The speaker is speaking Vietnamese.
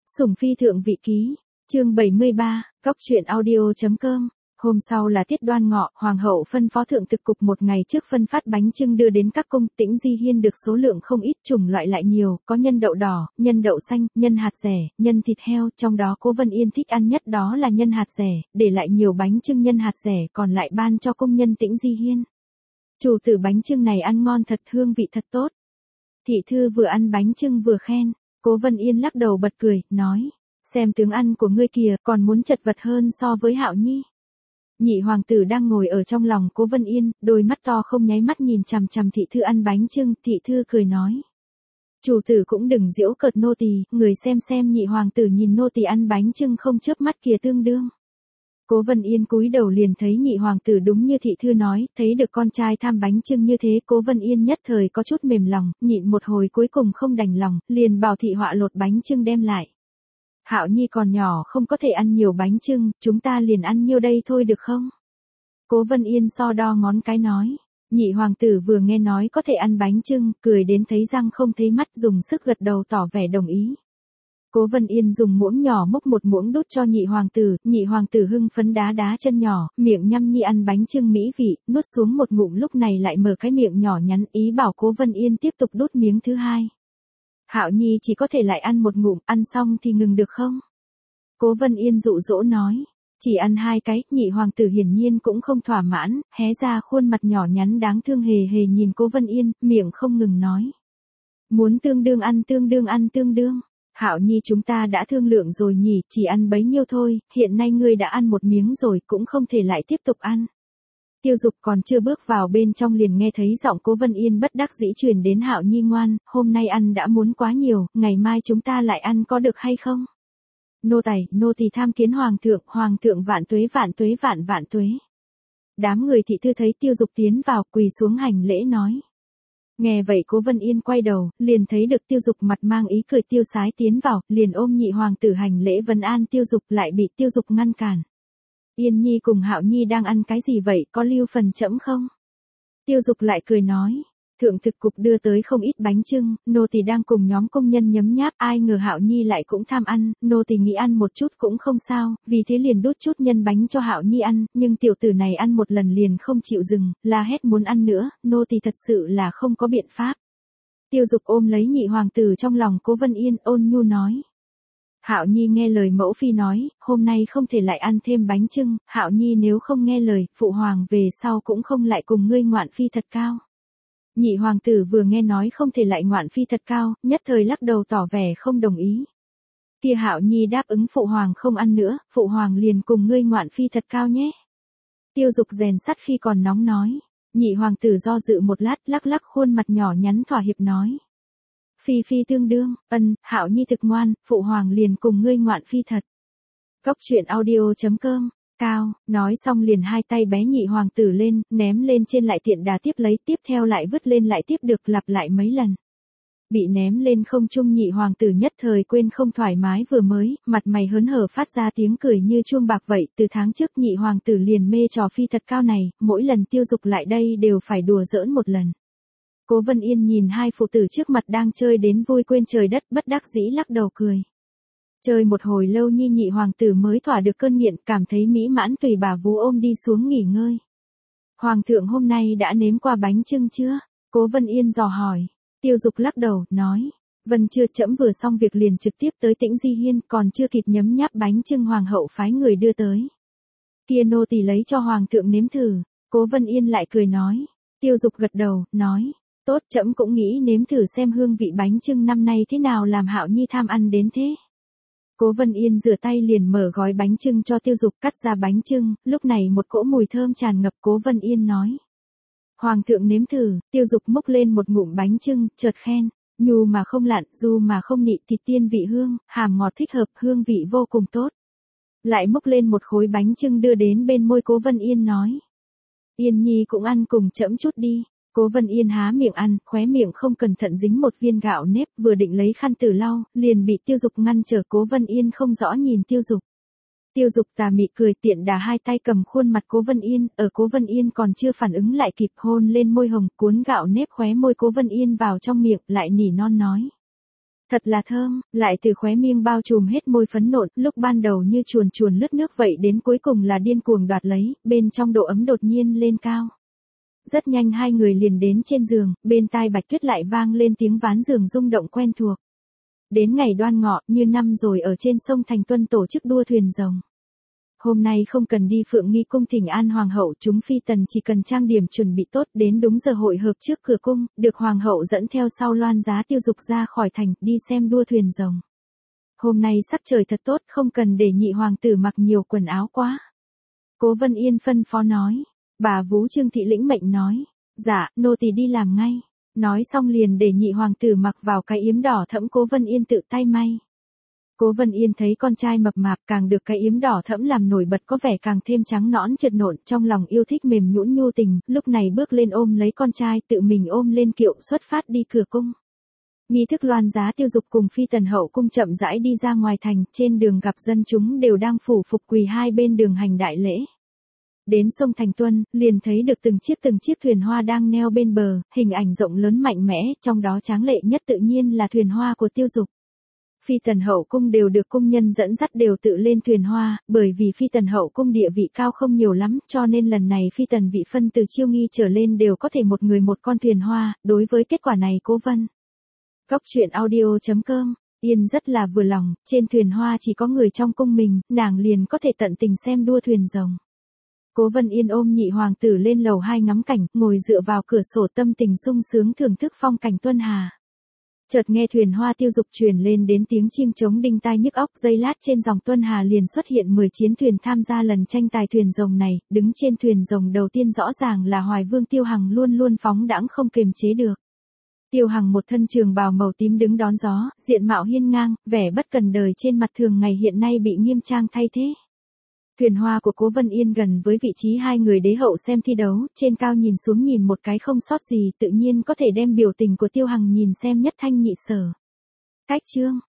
Sủng phi thượng vị ký, chương 73, góc truyện audio.com. Hôm sau là tiết Đoan Ngọ, hoàng hậu phân phó thượng thực cục một ngày trước phân phát bánh chưng đưa đến các cung. Tĩnh Di Hiên được số lượng không ít, chủng loại lại nhiều, có nhân đậu đỏ, nhân đậu xanh, nhân hạt dẻ, nhân thịt heo, trong đó Cố Vân Yên thích ăn nhất đó là nhân hạt dẻ, để lại nhiều bánh chưng nhân hạt dẻ, còn lại ban cho công nhân Tĩnh Di Hiên. Chủ tử bánh chưng này ăn ngon thật, hương vị thật tốt. Thị thư vừa ăn bánh chưng vừa khen. Cố Vân Yên lắc đầu bật cười, nói, xem tướng ăn của ngươi kìa, còn muốn chật vật hơn so với Hạo Nhi. Nhị hoàng tử đang ngồi ở trong lòng Cố Vân Yên, đôi mắt to không nháy mắt nhìn chằm chằm thị thư ăn bánh chưng. Thị thư cười nói, chủ tử cũng đừng giễu cợt nô tỳ, người xem nhị hoàng tử nhìn nô tỳ ăn bánh chưng không chớp mắt kìa tương đương. Cố Vân Yên cúi đầu liền thấy nhị hoàng tử đúng như thị thư nói, thấy được con trai tham bánh chưng như thế, Cố Vân Yên nhất thời có chút mềm lòng, nhịn một hồi cuối cùng không đành lòng, liền bảo thị họa lột bánh chưng đem lại. Hạo Nhi còn nhỏ không có thể ăn nhiều bánh chưng, chúng ta liền ăn nhiêu đây thôi được không? Cố Vân Yên so đo ngón cái nói. Nhị hoàng tử vừa nghe nói có thể ăn bánh chưng, cười đến thấy răng không thấy mắt, dùng sức gật đầu tỏ vẻ đồng ý. Cố Vân Yên dùng muỗng nhỏ múc một muỗng đút cho nhị hoàng tử hưng phấn đá đá chân nhỏ, miệng nhăm nhi ăn bánh chưng mỹ vị, nuốt xuống một ngụm lúc này lại mở cái miệng nhỏ nhắn, ý bảo Cố Vân Yên tiếp tục đút miếng thứ hai. Hạo Nhi chỉ có thể lại ăn một ngụm, ăn xong thì ngừng được không? Cố Vân Yên dụ dỗ nói, chỉ ăn hai cái. Nhị hoàng tử hiển nhiên cũng không thỏa mãn, hé ra khuôn mặt nhỏ nhắn đáng thương hề hề nhìn Cố Vân Yên, miệng không ngừng nói, muốn tương đương ăn tương đương. Hạo Nhi chúng ta đã thương lượng rồi nhỉ, chỉ ăn bấy nhiêu thôi, hiện nay ngươi đã ăn một miếng rồi, cũng không thể lại tiếp tục ăn. Tiêu Dục còn chưa bước vào bên trong liền nghe thấy giọng Cố Vân Yên bất đắc dĩ truyền đến, Hạo Nhi ngoan, hôm nay ăn đã muốn quá nhiều, ngày mai chúng ta lại ăn có được hay không? Nô tỳ tham kiến hoàng thượng vạn tuế vạn tuế. Đám người thị thư thấy Tiêu Dục tiến vào, quỳ xuống hành lễ nói. Nghe vậy Cố Vân Yên quay đầu, liền thấy được Tiêu Dục mặt mang ý cười tiêu sái tiến vào, liền ôm nhị hoàng tử hành lễ vấn an Tiêu Dục, lại bị Tiêu Dục ngăn cản. Yên Nhi cùng Hạo Nhi đang ăn cái gì vậy, có lưu phần trẫm không? Tiêu Dục lại cười nói, thượng thực cục đưa tới không ít bánh chưng, nô tỳ đang cùng nhóm công nhân nhấm nháp, ai ngờ Hạo Nhi lại cũng tham ăn, nô tỳ nghĩ ăn một chút cũng không sao, vì thế liền đút chút nhân bánh cho Hạo Nhi ăn, nhưng tiểu tử này ăn một lần liền không chịu dừng, la hét muốn ăn nữa, nô tỳ thật sự là không có biện pháp. Tiêu Dục ôm lấy nhị hoàng tử trong lòng Cố Vân Yên, ôn nhu nói. Hạo Nhi nghe lời mẫu phi nói, hôm nay không thể lại ăn thêm bánh chưng, Hạo Nhi nếu không nghe lời, phụ hoàng về sau cũng không lại cùng ngươi ngoạn phi thật cao. Nhị hoàng tử vừa nghe nói không thể lại ngoạn phi thật cao, nhất thời lắc đầu tỏ vẻ không đồng ý. Kia Hạo Nhi đáp ứng phụ hoàng không ăn nữa, phụ hoàng liền cùng ngươi ngoạn phi thật cao nhé. Tiêu Dục rèn sắt khi còn nóng nói. Nhị hoàng tử do dự một lát, lắc lắc khuôn mặt nhỏ nhắn thỏa hiệp nói. Phi tương đương, Hạo Nhi thực ngoan, phụ hoàng liền cùng ngươi ngoạn phi thật. Góc truyện audio.com. Cao, nói xong liền hai tay bé nhị hoàng tử lên, ném lên trên lại tiện đà tiếp lấy, tiếp theo lại vứt lên lại tiếp được, lặp lại mấy lần. Bị ném lên không trung nhị hoàng tử nhất thời quên không thoải mái vừa mới, mặt mày hớn hở phát ra tiếng cười như chuông bạc vậy, từ tháng trước nhị hoàng tử liền mê trò phi thật cao này, mỗi lần Tiêu Dục lại đây đều phải đùa giỡn một lần. Cố Vân Yên nhìn hai phụ tử trước mặt đang chơi đến vui quên trời đất, bất đắc dĩ lắc đầu cười. Chơi một hồi lâu nhị hoàng tử mới thỏa được cơn nghiện, cảm thấy mỹ mãn tùy bà vú ôm đi xuống nghỉ ngơi. Hoàng thượng hôm nay đã nếm qua bánh chưng chưa? Cố Vân Yên dò hỏi. Tiêu Dục lắc đầu, nói. Vân chưa, trẫm vừa xong việc liền trực tiếp tới Tĩnh Di Hiên, còn chưa kịp nhấm nháp bánh chưng hoàng hậu phái người đưa tới. Kia nô tỳ lấy cho hoàng thượng nếm thử. Cố Vân Yên lại cười nói. Tiêu Dục gật đầu, nói. Tốt, trẫm cũng nghĩ nếm thử xem hương vị bánh chưng năm nay thế nào, làm Hạo Nhi tham ăn đến thế. Cố Vân Yên rửa tay liền mở gói bánh chưng cho Tiêu Dục, cắt ra bánh chưng, lúc này một cỗ mùi thơm tràn ngập. Cố Vân Yên nói. Hoàng thượng nếm thử. Tiêu Dục múc lên một ngụm bánh chưng, chợt khen, nhu mà không lặn, du mà không nị, thịt tiên vị hương, hàm ngọt thích hợp, hương vị vô cùng tốt. Lại múc lên một khối bánh chưng đưa đến bên môi Cố Vân Yên nói. Yên Nhi cũng ăn cùng trẫm chút đi. Cố Vân Yên há miệng ăn, khóe miệng không cẩn thận dính một viên gạo nếp, vừa định lấy khăn tử lau, liền bị Tiêu Dục ngăn trở. Cố Vân Yên không rõ nhìn Tiêu Dục. Tiêu Dục tà mị cười, tiện đà hai tay cầm khuôn mặt Cố Vân Yên, ở Cố Vân Yên còn chưa phản ứng lại kịp hôn lên môi hồng, cuốn gạo nếp khóe môi Cố Vân Yên vào trong miệng, lại nỉ non nói. Thật là thơm, lại từ khóe miệng bao trùm hết môi phấn nộn, lúc ban đầu như chuồn chuồn lướt nước vậy đến cuối cùng là điên cuồng đoạt lấy, bên trong độ ấm đột nhiên lên cao. Rất nhanh hai người liền đến trên giường, bên tai Bạch Tuyết lại vang lên tiếng ván giường rung động quen thuộc. Đến ngày Đoan Ngọ, như năm rồi ở trên sông Thành Tuân tổ chức đua thuyền rồng. Hôm nay không cần đi Phượng Nghi cung thỉnh an hoàng hậu, chúng phi tần chỉ cần trang điểm chuẩn bị tốt đến đúng giờ hội hợp trước cửa cung, được hoàng hậu dẫn theo sau loan giá Tiêu Dục ra khỏi thành, đi xem đua thuyền rồng. Hôm nay sắc trời thật tốt, không cần để nhị hoàng tử mặc nhiều quần áo quá. Cố Vân Yên phân phó nói. Bà vú Trương Thị lĩnh mệnh nói. Dạ, nô tỳ đi làm ngay. Nói xong liền để nhị hoàng tử mặc vào cái yếm đỏ thẫm Cố Vân Yên tự tay may. Cố Vân Yên thấy con trai mập mạp càng được cái yếm đỏ thẫm làm nổi bật có vẻ càng thêm trắng nõn chật nộn, trong lòng yêu thích mềm nhũn nhu tình, lúc này bước lên ôm lấy con trai tự mình ôm lên kiệu xuất phát đi cửa cung. Nghi thức loan giá Tiêu Dục cùng phi tần hậu cung chậm rãi đi ra ngoài thành, trên đường gặp dân chúng đều đang phủ phục quỳ hai bên đường hành đại lễ. Đến sông Thành Tuân, liền thấy được từng chiếc thuyền hoa đang neo bên bờ, hình ảnh rộng lớn mạnh mẽ, trong đó tráng lệ nhất tự nhiên là thuyền hoa của Tiêu Dục. Phi tần hậu cung đều được cung nhân dẫn dắt đều tự lên thuyền hoa, bởi vì phi tần hậu cung địa vị cao không nhiều lắm, cho nên lần này phi tần vị phân từ Chiêu Nghi trở lên đều có thể một người một con thuyền hoa, đối với kết quả này Cố Vân. Góc truyện audio.com, Yên rất là vừa lòng, trên thuyền hoa chỉ có người trong cung mình, nàng liền có thể tận tình xem đua thuyền rồng. Cố Vân Yên ôm nhị hoàng tử lên lầu 2 ngắm cảnh, ngồi dựa vào cửa sổ tâm tình sung sướng thưởng thức phong cảnh Tuân Hà. Chợt nghe thuyền hoa Tiêu Dục truyền lên đến tiếng chiêng trống đinh tai nhức óc, giây lát trên dòng Tuân Hà liền xuất hiện 10 chiến thuyền tham gia lần tranh tài thuyền rồng này, đứng trên thuyền rồng đầu tiên rõ ràng là Hoài Vương Tiêu Hằng luôn luôn phóng đãng không kiềm chế được. Tiêu Hằng một thân trường bào màu tím đứng đón gió, diện mạo hiên ngang, vẻ bất cần đời trên mặt thường ngày hiện nay bị nghiêm trang thay thế. Thuyền hoa của Cố Vân Yên gần với vị trí hai người đế hậu xem thi đấu, trên cao nhìn xuống nhìn một cái không sót gì, tự nhiên có thể đem biểu tình của Tiêu Hằng nhìn xem nhất thanh nhị sở. Cách chương